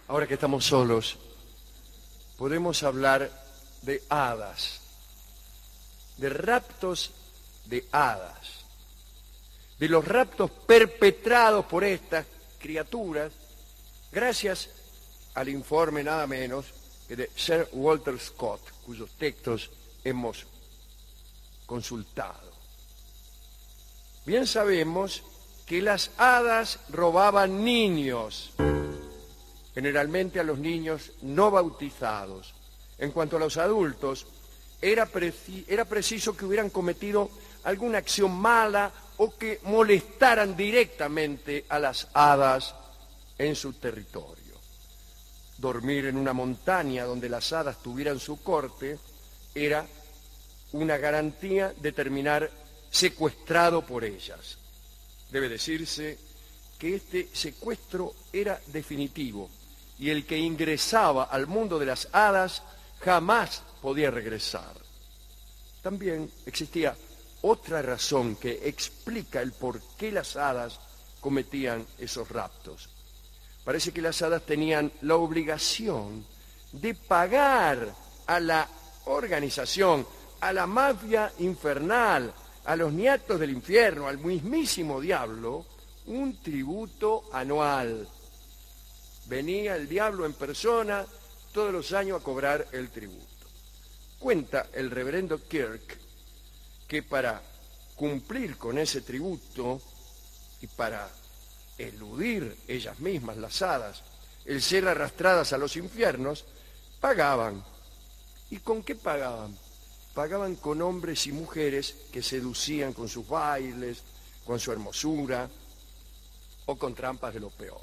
ahora que estamos solos, podemos hablar de hadas, de raptos de hadas, de los raptos perpetrados por estas criaturas, gracias al informe nada menos que de Sir Walter Scott, cuyos textos hemos consultado. Bien sabemos que las hadas robaban niños, generalmente a los niños no bautizados. En cuanto a los adultos, era preciso que hubieran cometido alguna acción mala o que molestaran directamente a las hadas en su territorio. Dormir en una montaña donde las hadas tuvieran su corte era una garantía de terminar secuestrado por ellas. Debe decirse que este secuestro era definitivo y el que ingresaba al mundo de las hadas jamás podía regresar. También existía otra razón que explica el por qué las hadas cometían esos raptos. Parece que las hadas tenían la obligación de pagar a la organización, a la mafia infernal, a los nietos del infierno, al mismísimo diablo, un tributo anual. Venía el diablo en persona todos los años a cobrar el tributo. Cuenta el reverendo Kirk que para cumplir con ese tributo y para eludir ellas mismas, las hadas, el ser arrastradas a los infiernos, pagaban. ¿Y con qué pagaban? Pagaban con hombres y mujeres que seducían con sus bailes, con su hermosura o con trampas de lo peor.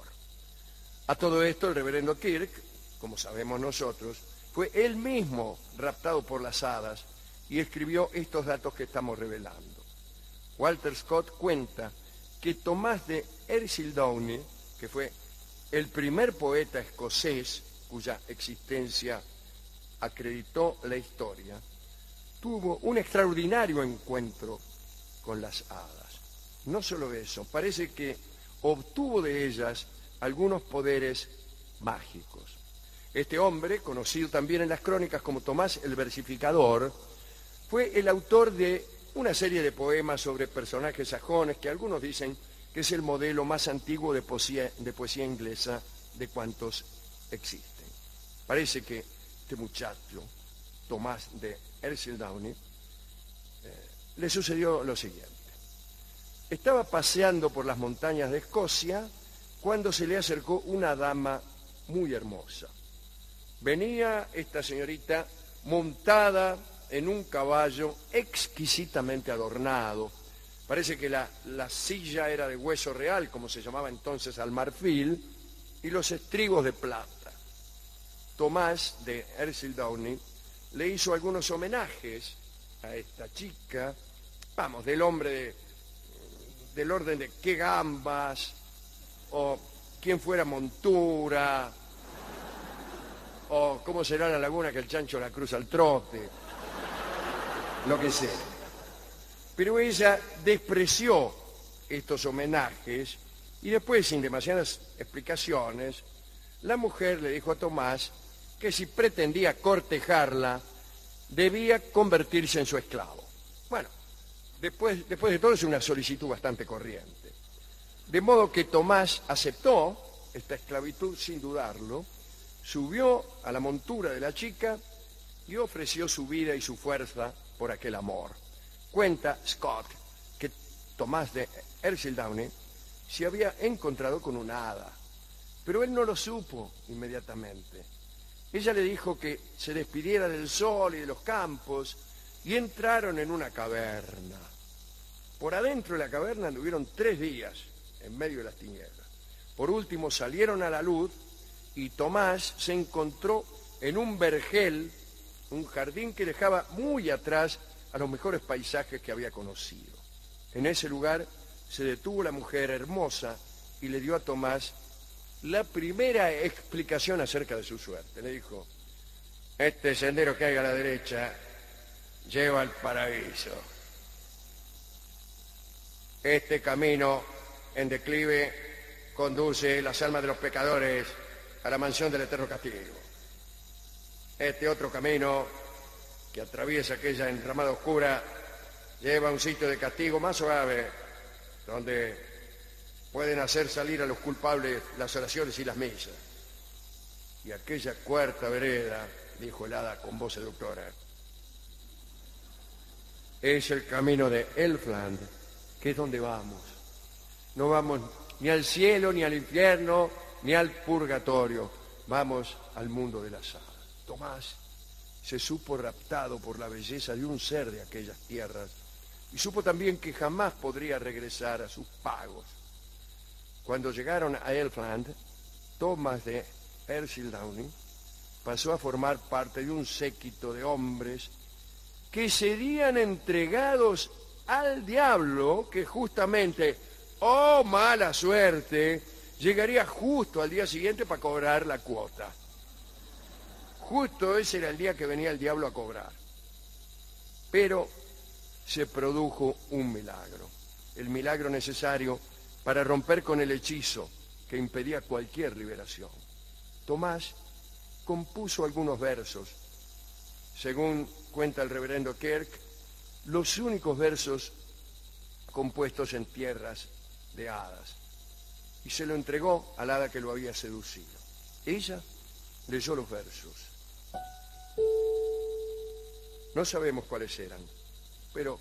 A todo esto el reverendo Kirk, como sabemos nosotros, fue él mismo raptado por las hadas y escribió estos datos que estamos revelando. Walter Scott cuenta que Tomás de Ercildoune, que fue el primer poeta escocés cuya existencia acreditó la historia, tuvo un extraordinario encuentro con las hadas. No solo eso, parece que obtuvo de ellas algunos poderes mágicos. Este hombre, conocido también en las crónicas como Tomás el Versificador, fue el autor de una serie de poemas sobre personajes sajones que algunos dicen que es el modelo más antiguo de poesía inglesa de cuantos existen. Parece que este muchacho, Tomás de Ercildoune, le sucedió lo siguiente. Estaba paseando por las montañas de Escocia cuando se le acercó una dama muy hermosa. Venía esta señorita montada en un caballo exquisitamente adornado. Parece que la silla era de hueso real, como se llamaba entonces al marfil, y los estribos de plata. Tomás de Ercildoune le hizo algunos homenajes a esta chica, vamos, del orden de qué gambas, o quién fuera montura, o cómo será la laguna que el chancho la cruza al trote, lo que sea. Pero ella despreció estos homenajes y después, sin demasiadas explicaciones, la mujer le dijo a Tomás que si pretendía cortejarla, debía convertirse en su esclavo. Bueno, después de todo es una solicitud bastante corriente. De modo que Tomás aceptó esta esclavitud sin dudarlo, subió a la montura de la chica y ofreció su vida y su fuerza por aquel amor. Cuenta Scott que Tomás de Ercildoune se había encontrado con una hada, pero él no lo supo inmediatamente. Ella le dijo que se despidiera del sol y de los campos y entraron en una caverna. Por adentro de la caverna anduvieron 3 días en medio de las tinieblas. Por último salieron a la luz y Tomás se encontró en un vergel, un jardín que dejaba muy atrás a los mejores paisajes que había conocido. En ese lugar se detuvo la mujer hermosa y le dio a Tomás la primera explicación acerca de su suerte. Le dijo: este sendero que hay a la derecha lleva al paraíso. Este camino en declive conduce las almas de los pecadores a la mansión del eterno castigo. Este otro camino que atraviesa aquella enramada oscura lleva a un sitio de castigo más suave, donde pueden hacer salir a los culpables las oraciones y las misas. Y aquella cuarta vereda, dijo el hada con voz seductora, es el camino de Elfland, que es donde vamos. No vamos ni al cielo, ni al infierno, ni al purgatorio. Vamos al mundo de las hadas. Tomás se supo raptado por la belleza de un ser de aquellas tierras y supo también que jamás podría regresar a sus pagos. Cuando llegaron a Elfland, Tomás de Ercildown pasó a formar parte de un séquito de hombres que serían entregados al diablo, que justamente, oh mala suerte, llegaría justo al día siguiente para cobrar la cuota. Justo ese era el día que venía el diablo a cobrar. Pero se produjo un milagro, el milagro necesario para romper con el hechizo que impedía cualquier liberación. Tomás compuso algunos versos. Según cuenta el reverendo Kirk, los únicos versos compuestos en tierras de hadas. Y se lo entregó al hada que lo había seducido. Ella leyó los versos. No sabemos cuáles eran, pero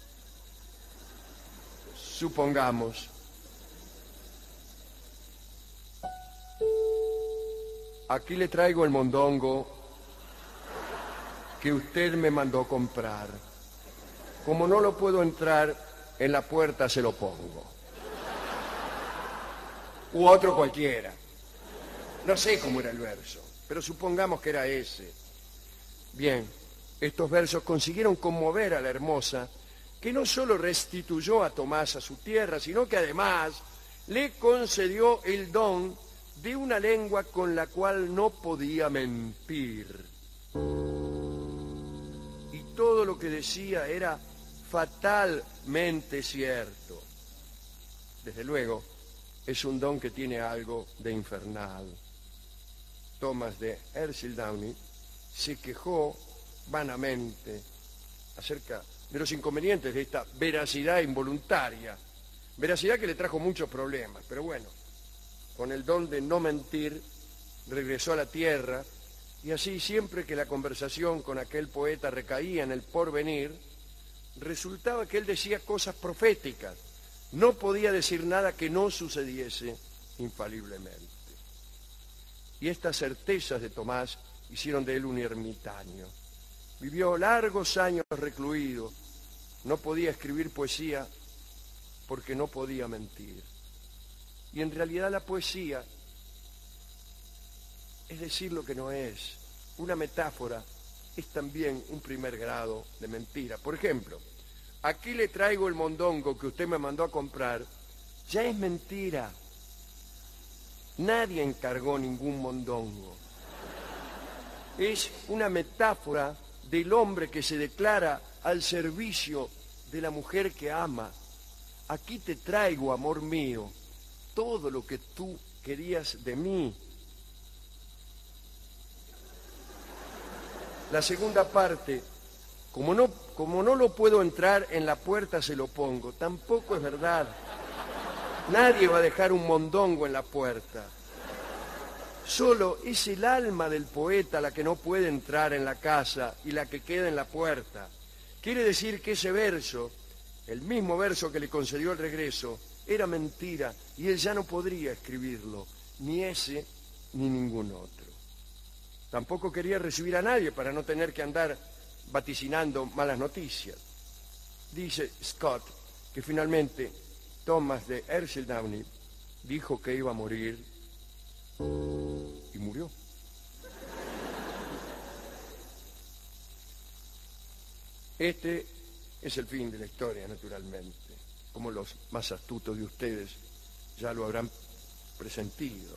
supongamos. Aquí le traigo el mondongo que usted me mandó comprar. Como no lo puedo entrar, en la puerta se lo pongo. U otro cualquiera. No sé cómo era el verso, pero supongamos que era ese. Bien, estos versos consiguieron conmover a la hermosa, que no solo restituyó a Tomás a su tierra, sino que además le concedió el don de una lengua con la cual no podía mentir. Y todo lo que decía era fatalmente cierto. Desde luego, es un don que tiene algo de infernal. Tomás de Ercildown se quejó vanamente acerca de los inconvenientes de esta veracidad involuntaria, veracidad que le trajo muchos problemas, pero bueno, con el don de no mentir, regresó a la tierra, y así siempre que la conversación con aquel poeta recaía en el porvenir, resultaba que él decía cosas proféticas, no podía decir nada que no sucediese infaliblemente. Y estas certezas de Tomás hicieron de él un ermitaño. Vivió largos años recluido, no podía escribir poesía porque no podía mentir. Y en realidad la poesía es decir lo que no es. Una metáfora es también un primer grado de mentira. Por ejemplo, aquí le traigo el mondongo que usted me mandó a comprar, ya es mentira. Nadie encargó ningún mondongo. Es una metáfora del hombre que se declara al servicio de la mujer que ama. Aquí te traigo, amor mío, todo lo que tú querías de mí. La segunda parte, como no lo puedo entrar, en la puerta se lo pongo. Tampoco es verdad. Nadie va a dejar un mondongo en la puerta. Solo es el alma del poeta la que no puede entrar en la casa y la que queda en la puerta. Quiere decir que ese verso, el mismo verso que le concedió el regreso, era mentira y él ya no podría escribirlo, ni ese ni ningún otro. Tampoco quería recibir a nadie para no tener que andar vaticinando malas noticias. Dice Scott que finalmente Tomás de Ercildown dijo que iba a morir y murió. Este es el fin de la historia, naturalmente, como los más astutos de ustedes ya lo habrán presentido.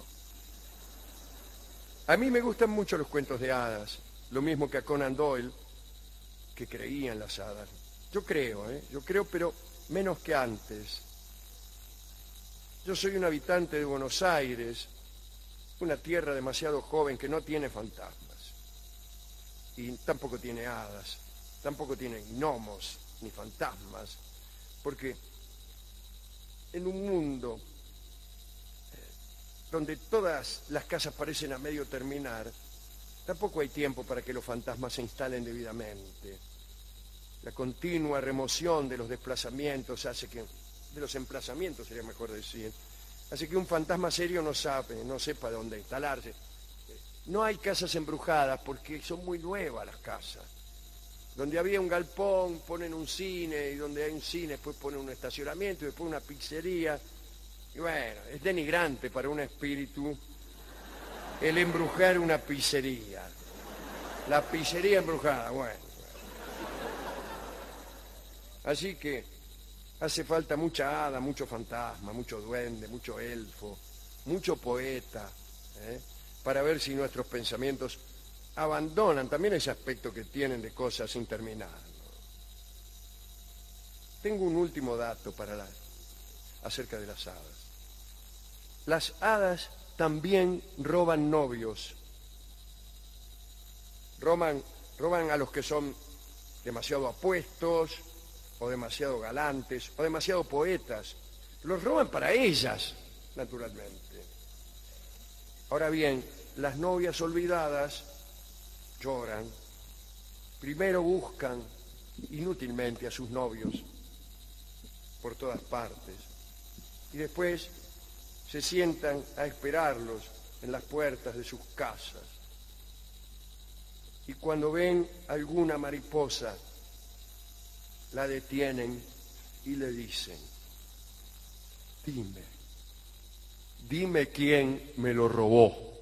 A mí me gustan mucho los cuentos de hadas, lo mismo que a Conan Doyle, que creía en las hadas. Yo creo, pero menos que antes. Yo soy un habitante de Buenos Aires, una tierra demasiado joven que no tiene fantasmas. Y tampoco tiene hadas, tampoco tiene gnomos ni fantasmas, porque en un mundo donde todas las casas parecen a medio terminar, tampoco hay tiempo para que los fantasmas se instalen debidamente. La continua remoción de los desplazamientos hace que, de los emplazamientos sería mejor decir, hace que un fantasma serio no sepa dónde instalarse. No hay casas embrujadas porque son muy nuevas las casas. Donde había un galpón ponen un cine, y donde hay un cine después ponen un estacionamiento y después una pizzería. Y bueno, es denigrante para un espíritu el embrujar una pizzería. La pizzería embrujada, bueno. Así que hace falta mucha hada, mucho fantasma, mucho duende, mucho elfo, mucho poeta, para ver si nuestros pensamientos abandonan también ese aspecto que tienen de cosas sin terminar, ¿no? Tengo un último dato acerca de las hadas. Las hadas también roban novios. Roban a los que son demasiado apuestos, o demasiado galantes, o demasiado poetas. Los roban para ellas, naturalmente. Ahora bien, las novias olvidadas lloran. Primero buscan inútilmente a sus novios por todas partes y después se sientan a esperarlos en las puertas de sus casas. Y cuando ven alguna mariposa, la detienen y le dicen: dime quién me lo robó.